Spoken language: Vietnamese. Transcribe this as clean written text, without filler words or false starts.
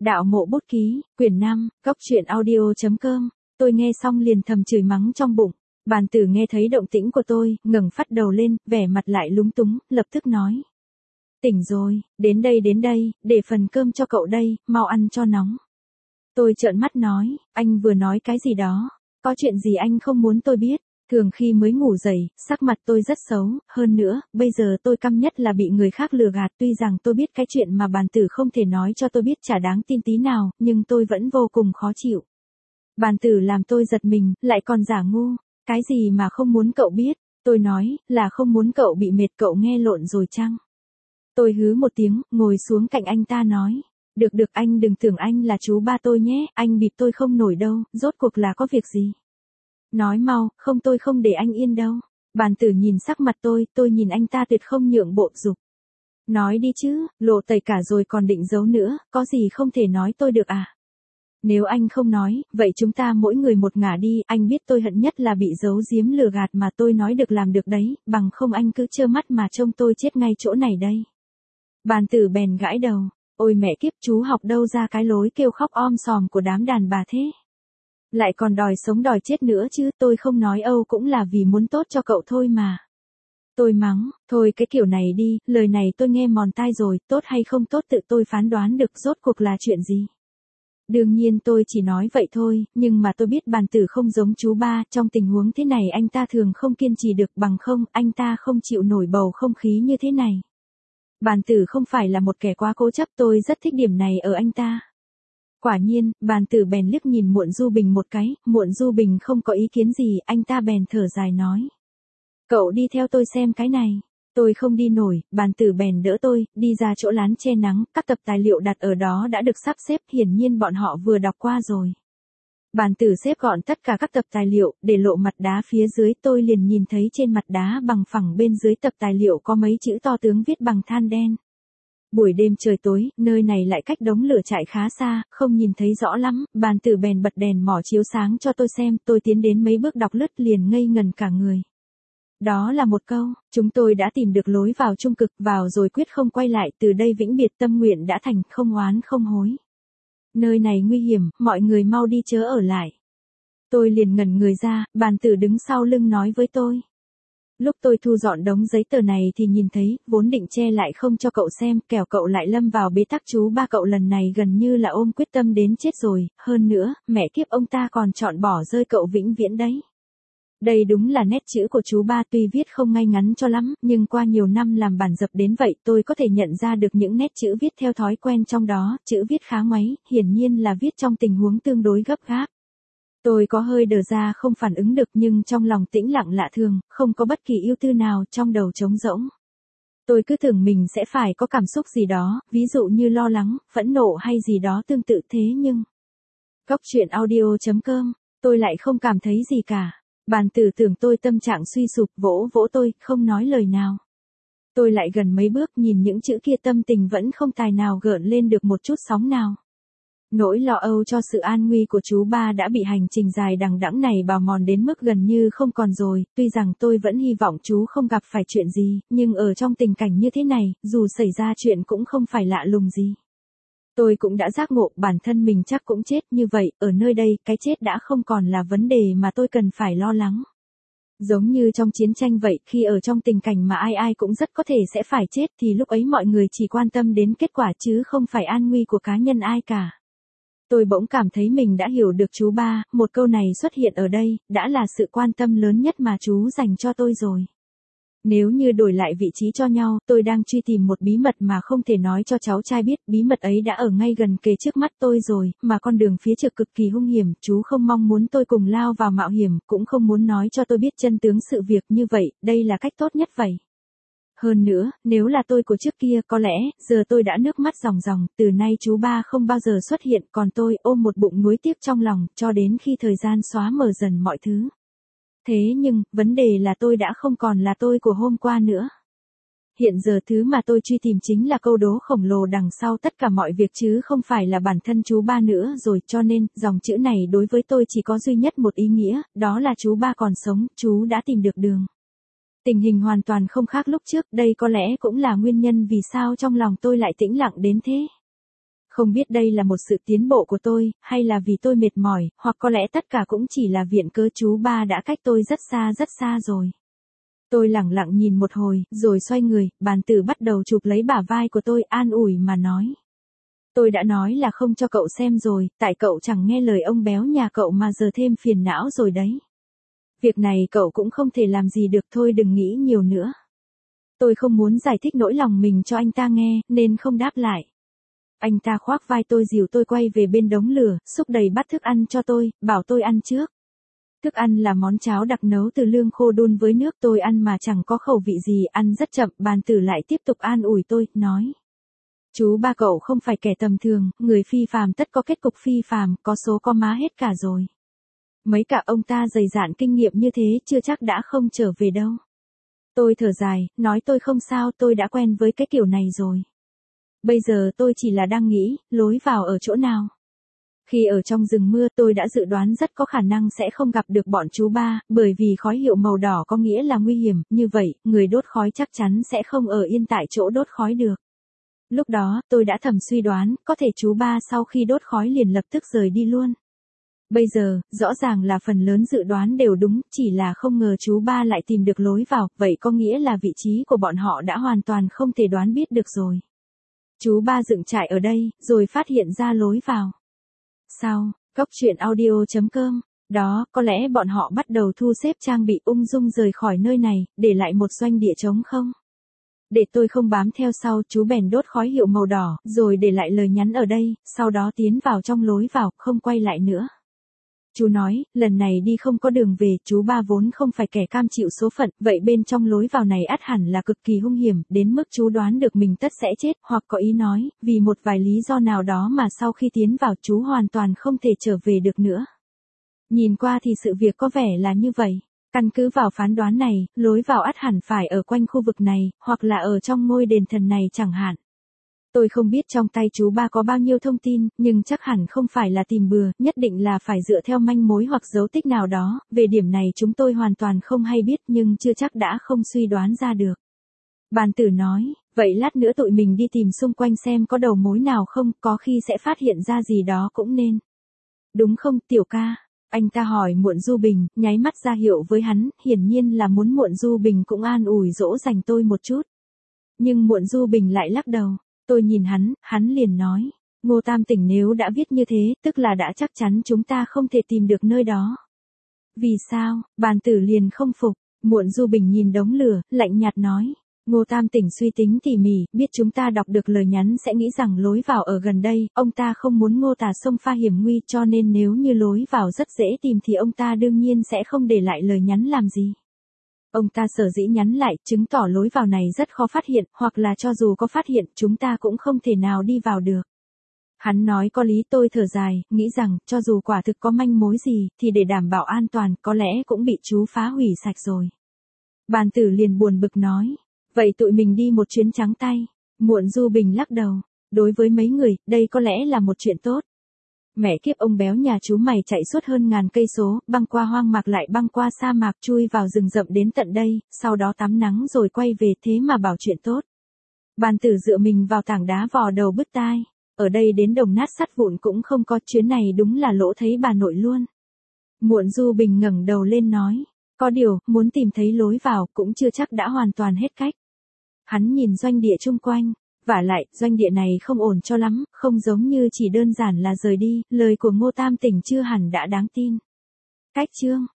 Đạo Mộ Bút Ký, quyển 5, Cốc Truyện Audio.com. Tôi nghe xong liền thầm chửi mắng trong bụng. Bàn tử nghe thấy động tĩnh của tôi, ngẩng phát đầu lên, vẻ mặt lại lúng túng, lập tức nói. Tỉnh rồi, đến đây, để phần cơm cho cậu đây, mau ăn cho nóng. Tôi trợn mắt nói, anh vừa nói cái gì đó, có chuyện gì anh không muốn tôi biết. Thường khi mới ngủ dậy, sắc mặt tôi rất xấu, hơn nữa, bây giờ tôi căm nhất là bị người khác lừa gạt. Tuy rằng tôi biết cái chuyện mà bàn tử không thể nói cho tôi biết chả đáng tin tí nào, nhưng tôi vẫn vô cùng khó chịu. Bàn tử làm tôi giật mình, lại còn giả ngu. Cái gì mà không muốn cậu biết? Tôi nói, là không muốn cậu bị mệt, cậu nghe lộn rồi chăng? Tôi hứ một tiếng, ngồi xuống cạnh anh ta nói. Được anh đừng tưởng anh là chú ba tôi nhé, anh bịp tôi không nổi đâu, rốt cuộc là có việc gì? Nói mau, không tôi không để anh yên đâu. Bàn tử nhìn sắc mặt tôi nhìn anh ta tuyệt không nhượng bộ giục. Nói đi chứ, lộ tẩy cả rồi còn định giấu nữa, có gì không thể nói tôi được à? Nếu anh không nói, vậy chúng ta mỗi người một ngả đi, anh biết tôi hận nhất là bị giấu giếm lừa gạt mà tôi nói được làm được đấy, bằng không anh cứ trơ mắt mà trông tôi chết ngay chỗ này đây. Bàn tử bèn gãi đầu, ôi mẹ kiếp, chú học đâu ra cái lối kêu khóc om sòm của đám đàn bà thế? Lại còn đòi sống đòi chết nữa chứ, tôi không nói âu cũng là vì muốn tốt cho cậu thôi mà. Tôi mắng, thôi cái kiểu này đi, lời này tôi nghe mòn tai rồi, tốt hay không tốt tự tôi phán đoán được, rốt cuộc là chuyện gì. Đương nhiên tôi chỉ nói vậy thôi, nhưng mà tôi biết bàn tử không giống chú ba, trong tình huống thế này anh ta thường không kiên trì được, bằng không, anh ta không chịu nổi bầu không khí như thế này. Bàn tử không phải là một kẻ quá cố chấp, tôi rất thích điểm này ở anh ta. Quả nhiên, bàn tử bèn liếc nhìn Muộn Du Bình một cái, Muộn Du Bình không có ý kiến gì, anh ta bèn thở dài nói. Cậu đi theo tôi xem cái này. Tôi không đi nổi, bàn tử bèn đỡ tôi, đi ra chỗ lán che nắng, các tập tài liệu đặt ở đó đã được sắp xếp, hiển nhiên bọn họ vừa đọc qua rồi. Bàn tử xếp gọn tất cả các tập tài liệu, để lộ mặt đá phía dưới, tôi liền nhìn thấy trên mặt đá bằng phẳng bên dưới tập tài liệu có mấy chữ to tướng viết bằng than đen. Buổi đêm trời tối, nơi này lại cách đống lửa trại khá xa, không nhìn thấy rõ lắm, bàn tử bèn bật đèn mỏ chiếu sáng cho tôi xem, tôi tiến đến mấy bước đọc lướt liền ngây ngần cả người. Đó là một câu, chúng tôi đã tìm được lối vào trung cực, vào rồi quyết không quay lại, từ đây vĩnh biệt, tâm nguyện đã thành, không oán không hối. Nơi này nguy hiểm, mọi người mau đi chớ ở lại. Tôi liền ngẩn người ra, bàn tử đứng sau lưng nói với tôi. Lúc tôi thu dọn đống giấy tờ này thì nhìn thấy, vốn định che lại không cho cậu xem, kẻo cậu lại lâm vào bế tắc, chú ba cậu lần này gần như là ôm quyết tâm đến chết rồi, hơn nữa, mẹ kiếp ông ta còn chọn bỏ rơi cậu vĩnh viễn đấy. Đây đúng là nét chữ của chú ba, tuy viết không ngay ngắn cho lắm, nhưng qua nhiều năm làm bản dập đến vậy, tôi có thể nhận ra được những nét chữ viết theo thói quen trong đó, chữ viết khá ngoáy, hiển nhiên là viết trong tình huống tương đối gấp gáp. Tôi có hơi đờ ra không phản ứng được, nhưng trong lòng tĩnh lặng lạ thường, không có bất kỳ ưu tư nào, trong đầu trống rỗng. Tôi cứ tưởng mình sẽ phải có cảm xúc gì đó, ví dụ như lo lắng, phẫn nộ hay gì đó tương tự thế nhưng... Cốc Truyện Audio.com, tôi lại không cảm thấy gì cả. Bàn tử tưởng tôi tâm trạng suy sụp, vỗ vỗ tôi, không nói lời nào. Tôi lại gần mấy bước nhìn những chữ kia, tâm tình vẫn không tài nào gợn lên được một chút sóng nào. Nỗi lo âu cho sự an nguy của chú ba đã bị hành trình dài đằng đẵng này bào mòn đến mức gần như không còn rồi, tuy rằng tôi vẫn hy vọng chú không gặp phải chuyện gì, nhưng ở trong tình cảnh như thế này, dù xảy ra chuyện cũng không phải lạ lùng gì. Tôi cũng đã giác ngộ bản thân mình chắc cũng chết, như vậy, ở nơi đây, cái chết đã không còn là vấn đề mà tôi cần phải lo lắng. Giống như trong chiến tranh vậy, khi ở trong tình cảnh mà ai ai cũng rất có thể sẽ phải chết thì lúc ấy mọi người chỉ quan tâm đến kết quả chứ không phải an nguy của cá nhân ai cả. Tôi bỗng cảm thấy mình đã hiểu được chú ba, một câu này xuất hiện ở đây, đã là sự quan tâm lớn nhất mà chú dành cho tôi rồi. Nếu như đổi lại vị trí cho nhau, tôi đang truy tìm một bí mật mà không thể nói cho cháu trai biết, bí mật ấy đã ở ngay gần kề trước mắt tôi rồi, mà con đường phía trước cực kỳ hung hiểm, chú không mong muốn tôi cùng lao vào mạo hiểm, cũng không muốn nói cho tôi biết chân tướng sự việc, như vậy, đây là cách tốt nhất vậy. Hơn nữa, nếu là tôi của trước kia, có lẽ, giờ tôi đã nước mắt ròng ròng, từ nay chú ba không bao giờ xuất hiện, còn tôi ôm một bụng nuối tiếc trong lòng, cho đến khi thời gian xóa mờ dần mọi thứ. Thế nhưng, vấn đề là tôi đã không còn là tôi của hôm qua nữa. Hiện giờ thứ mà tôi truy tìm chính là câu đố khổng lồ đằng sau tất cả mọi việc chứ không phải là bản thân chú ba nữa rồi, cho nên, dòng chữ này đối với tôi chỉ có duy nhất một ý nghĩa, đó là chú ba còn sống, chú đã tìm được đường. Tình hình hoàn toàn không khác lúc trước, đây có lẽ cũng là nguyên nhân vì sao trong lòng tôi lại tĩnh lặng đến thế. Không biết đây là một sự tiến bộ của tôi, hay là vì tôi mệt mỏi, hoặc có lẽ tất cả cũng chỉ là viện cớ chú ba đã cách tôi rất xa rồi. Tôi lẳng lặng nhìn một hồi, rồi xoay người, bàn tử bắt đầu chụp lấy bả vai của tôi, an ủi mà nói. Tôi đã nói là không cho cậu xem rồi, tại cậu chẳng nghe lời ông béo nhà cậu mà giờ thêm phiền não rồi đấy. Việc này cậu cũng không thể làm gì được, thôi đừng nghĩ nhiều nữa. Tôi không muốn giải thích nỗi lòng mình cho anh ta nghe, nên không đáp lại. Anh ta khoác vai tôi dìu tôi quay về bên đống lửa, xúc đầy bát thức ăn cho tôi, bảo tôi ăn trước. Thức ăn là món cháo đặc nấu từ lương khô đun với nước, tôi ăn mà chẳng có khẩu vị gì, ăn rất chậm, bàn tử lại tiếp tục an ủi tôi, nói. Chú ba cậu không phải kẻ tầm thường, người phi phàm tất có kết cục phi phàm, có số có má hết cả rồi. Mấy cả ông ta dày dạn kinh nghiệm như thế chưa chắc đã không trở về đâu. Tôi thở dài, nói tôi không sao, tôi đã quen với cái kiểu này rồi. Bây giờ tôi chỉ là đang nghĩ, lối vào ở chỗ nào. Khi ở trong rừng mưa tôi đã dự đoán rất có khả năng sẽ không gặp được bọn chú ba, bởi vì khói hiệu màu đỏ có nghĩa là nguy hiểm, như vậy, người đốt khói chắc chắn sẽ không ở yên tại chỗ đốt khói được. Lúc đó, tôi đã thầm suy đoán, có thể chú ba sau khi đốt khói liền lập tức rời đi luôn. Bây giờ, rõ ràng là phần lớn dự đoán đều đúng, chỉ là không ngờ chú ba lại tìm được lối vào, vậy có nghĩa là vị trí của bọn họ đã hoàn toàn không thể đoán biết được rồi. Chú ba dựng trại ở đây, rồi phát hiện ra lối vào. Sao, Cóc truyện audio.com, đó, có lẽ bọn họ bắt đầu thu xếp trang bị ung dung rời khỏi nơi này, để lại một doanh địa trống không? Để tôi không bám theo sau, chú bèn đốt khói hiệu màu đỏ, rồi để lại lời nhắn ở đây, sau đó tiến vào trong lối vào, không quay lại nữa. Chú nói, lần này đi không có đường về, chú ba vốn không phải kẻ cam chịu số phận, vậy bên trong lối vào này ắt hẳn là cực kỳ hung hiểm, đến mức chú đoán được mình tất sẽ chết, hoặc có ý nói, vì một vài lý do nào đó mà sau khi tiến vào chú hoàn toàn không thể trở về được nữa. Nhìn qua thì sự việc có vẻ là như vậy. Căn cứ vào phán đoán này, lối vào ắt hẳn phải ở quanh khu vực này, hoặc là ở trong ngôi đền thần này chẳng hạn. Tôi không biết trong tay chú ba có bao nhiêu thông tin, nhưng chắc hẳn không phải là tìm bừa, nhất định là phải dựa theo manh mối hoặc dấu tích nào đó, về điểm này chúng tôi hoàn toàn không hay biết nhưng chưa chắc đã không suy đoán ra được. Bàn tử nói, vậy lát nữa tụi mình đi tìm xung quanh xem có đầu mối nào không, có khi sẽ phát hiện ra gì đó cũng nên. Đúng không tiểu ca? Anh ta hỏi Muộn Du Bình, nháy mắt ra hiệu với hắn, hiển nhiên là muốn Muộn Du Bình cũng an ủi dỗ dành tôi một chút. Nhưng Muộn Du Bình lại lắc đầu. Tôi nhìn hắn liền nói, Ngô Tam Tỉnh nếu đã viết như thế, tức là đã chắc chắn chúng ta không thể tìm được nơi đó. Vì sao? Bàn tử liền không phục, Muộn Du Bình nhìn đống lửa, lạnh nhạt nói, Ngô Tam Tỉnh suy tính tỉ mỉ, biết chúng ta đọc được lời nhắn sẽ nghĩ rằng lối vào ở gần đây, ông ta không muốn Ngô Tà xông pha hiểm nguy cho nên nếu như lối vào rất dễ tìm thì ông ta đương nhiên sẽ không để lại lời nhắn làm gì. Ông ta sở dĩ nhắn lại, chứng tỏ lối vào này rất khó phát hiện, hoặc là cho dù có phát hiện, chúng ta cũng không thể nào đi vào được. Hắn nói có lý, tôi thở dài, nghĩ rằng, cho dù quả thực có manh mối gì, thì để đảm bảo an toàn, có lẽ cũng bị chú phá hủy sạch rồi. Bàn tử liền buồn bực nói, vậy tụi mình đi một chuyến trắng tay. Muộn Du Bình lắc đầu, đối với mấy người, đây có lẽ là một chuyện tốt. Mẹ kiếp ông béo nhà chú mày chạy suốt hơn ngàn cây số, băng qua hoang mạc lại băng qua sa mạc chui vào rừng rậm đến tận đây, sau đó tắm nắng rồi quay về thế mà bảo chuyện tốt. Bàn tử dựa mình vào tảng đá vò đầu bứt tai, ở đây đến đồng nát sắt vụn cũng không có, chuyến này đúng là lỗ thấy bà nội luôn. Muộn Du Bình ngẩng đầu lên nói, có điều, muốn tìm thấy lối vào cũng chưa chắc đã hoàn toàn hết cách. Hắn nhìn doanh địa chung quanh. Vả lại, doanh địa này không ổn cho lắm, không giống như chỉ đơn giản là rời đi, lời của Ngô Tam Tỉnh chưa hẳn đã đáng tin. Cách chương